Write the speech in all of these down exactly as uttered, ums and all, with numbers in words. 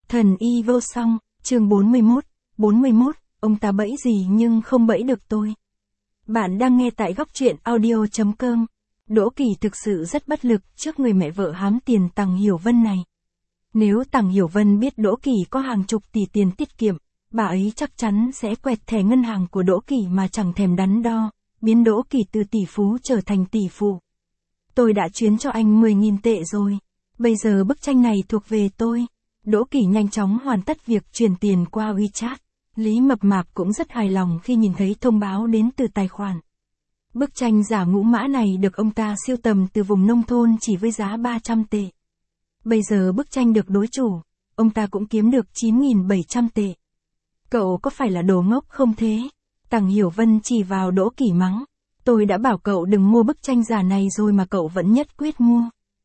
Thần y vô song, chương bốn mươi mốt, bốn mươi mốt, ông ta bẫy gì nhưng không bẫy được tôi. Bạn đang nghe tại góc truyện audio chấm com. Đỗ Kỳ thực sự rất bất lực trước người mẹ vợ hám tiền Tằng Hiểu Vân này. Nếu Tằng Hiểu Vân biết Đỗ Kỳ có hàng chục tỷ tiền tiết kiệm, bà ấy chắc chắn sẽ quẹt thẻ ngân hàng của Đỗ Kỳ mà chẳng thèm đắn đo, biến Đỗ Kỳ từ tỷ phú trở thành tỷ phụ. Tôi đã chuyến cho anh mười nghìn tệ rồi. Bây giờ bức tranh này thuộc về tôi. Đỗ Kỳ nhanh chóng hoàn tất việc chuyển tiền qua WeChat. Lý Mập Mạp cũng rất hài lòng khi nhìn thấy thông báo đến từ tài khoản. Bức tranh giả ngũ mã này được ông ta sưu tầm từ vùng nông thôn chỉ với giá ba trăm tệ. Bây giờ bức tranh được đối chủ, ông ta cũng kiếm được chín nghìn bảy trăm tệ. Cậu có phải là đồ ngốc không thế? Tằng Hiểu Vân chỉ vào Đỗ Kỳ mắng. Tôi đã bảo cậu đừng mua bức tranh giả này rồi mà cậu vẫn nhất quyết mua.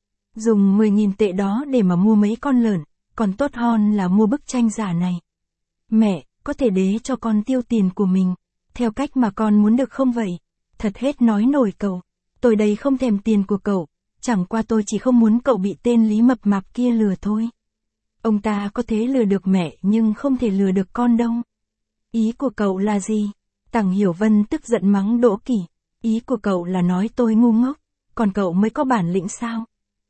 Dùng mười nghìn tệ đó để mà mua mấy con lợn, còn tốt hơn là mua bức tranh giả này. Mẹ, có thể đế cho con tiêu tiền của mình, theo cách mà con muốn được không vậy? Thật hết nói nổi cậu. Tôi đây không thèm tiền của cậu, chẳng qua tôi chỉ không muốn cậu bị tên Lý Mập Mạp kia lừa thôi. Ông ta có thể lừa được mẹ nhưng không thể lừa được con đâu. Ý của cậu là gì? Tằng Hiểu Vân tức giận mắng Đỗ Kỳ. Ý của cậu là nói tôi ngu ngốc, còn cậu mới có bản lĩnh sao?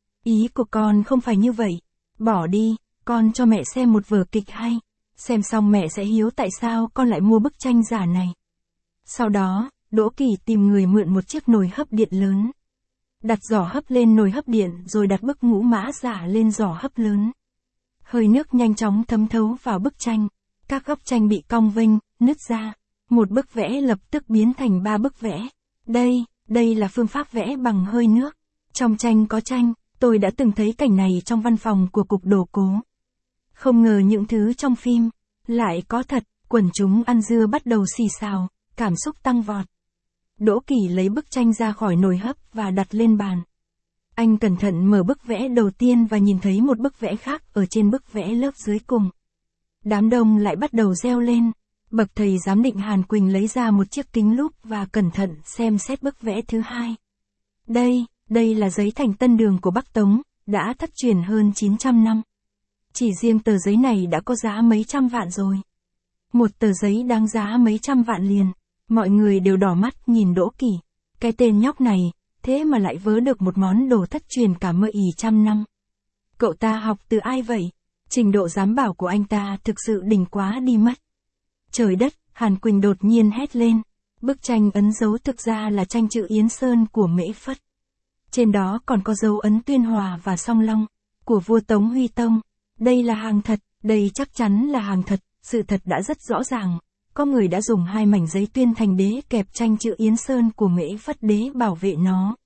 Ý của con không phải như vậy. Bỏ đi, con cho mẹ xem một vở kịch hay. Xem xong mẹ sẽ hiếu tại sao con lại mua bức tranh giả này. Sau đó, Đỗ Kỳ tìm người mượn một chiếc nồi hấp điện lớn. Đặt giỏ hấp lên nồi hấp điện rồi đặt bức ngũ mã giả lên giỏ hấp lớn. Hơi nước nhanh chóng thấm thấu vào bức tranh. Các góc tranh bị cong vênh, nứt ra. Một bức vẽ lập tức biến thành ba bức vẽ. Đây, đây là phương pháp vẽ bằng hơi nước. Trong tranh có tranh, tôi đã từng thấy cảnh này trong văn phòng của cục đồ cố. Không ngờ những thứ trong phim, lại có thật, quần chúng ăn dưa bắt đầu xì xào, cảm xúc tăng vọt. Đỗ Kỳ lấy bức tranh ra khỏi nồi hấp và đặt lên bàn. Anh cẩn thận mở bức vẽ đầu tiên và nhìn thấy một bức vẽ khác ở trên bức vẽ lớp dưới cùng. Đám đông lại bắt đầu reo lên. Bậc thầy giám định Hàn Quỳnh lấy ra một chiếc kính lúp và cẩn thận xem xét bức vẽ thứ hai. Đây, đây là giấy thành tân đường của Bắc Tống, đã thất truyền hơn chín trăm năm. Chỉ riêng tờ giấy này đã có giá mấy trăm vạn rồi. Một tờ giấy đáng giá mấy trăm vạn liền. Mọi người đều đỏ mắt nhìn Đỗ Kỳ. Cái tên nhóc này, thế mà lại vớ được một món đồ thất truyền cả mơ ỉ trăm năm. Cậu ta học từ ai vậy? Trình độ giám bảo của anh ta thực sự đỉnh quá đi mất. Trời đất, Hàn Quỳnh đột nhiên hét lên. Bức tranh ấn dấu thực ra là tranh chữ Yến Sơn của Mễ Phất. Trên đó còn có dấu ấn Tuyên Hòa và Song Long, của vua Tống Huy Tông. Đây là hàng thật, đây chắc chắn là hàng thật, sự thật đã rất rõ ràng. Có người đã dùng hai mảnh giấy Tuyên Thành Đế kẹp tranh chữ Yến Sơn của Mễ Phất Đế bảo vệ nó.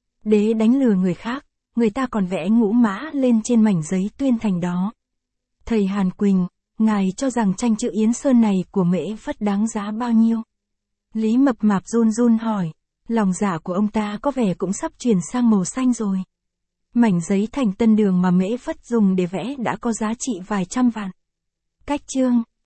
Đế đánh lừa người khác, người ta còn vẽ ngũ mã lên trên mảnh giấy Tuyên Thành đó. Thầy Hàn Quỳnh, ngài cho rằng tranh chữ Yến Sơn này của Mễ Phất đáng giá bao nhiêu? Lý Mập Mạp run run hỏi. Lòng dạ của ông ta có vẻ cũng sắp chuyển sang màu xanh rồi. Mảnh giấy thành tân đường mà Mễ Phất dùng để vẽ đã có giá trị vài trăm vạn. Cách chương